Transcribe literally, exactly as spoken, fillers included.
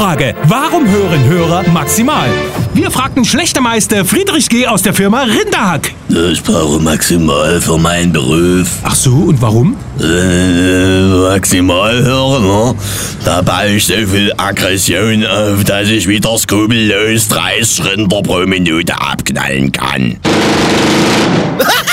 Quizfrage. Warum hören Hörer maximal? Wir fragten Schlechtmeister Friedrich G. aus der Firma Rinderhack. Ich brauche maximal für meinen Beruf. Ach so, und warum? Äh, maximal hören, ne? Da baue ich so viel Aggression auf, dass ich wieder skrupellos dreißig Rinder pro Minute abknallen kann.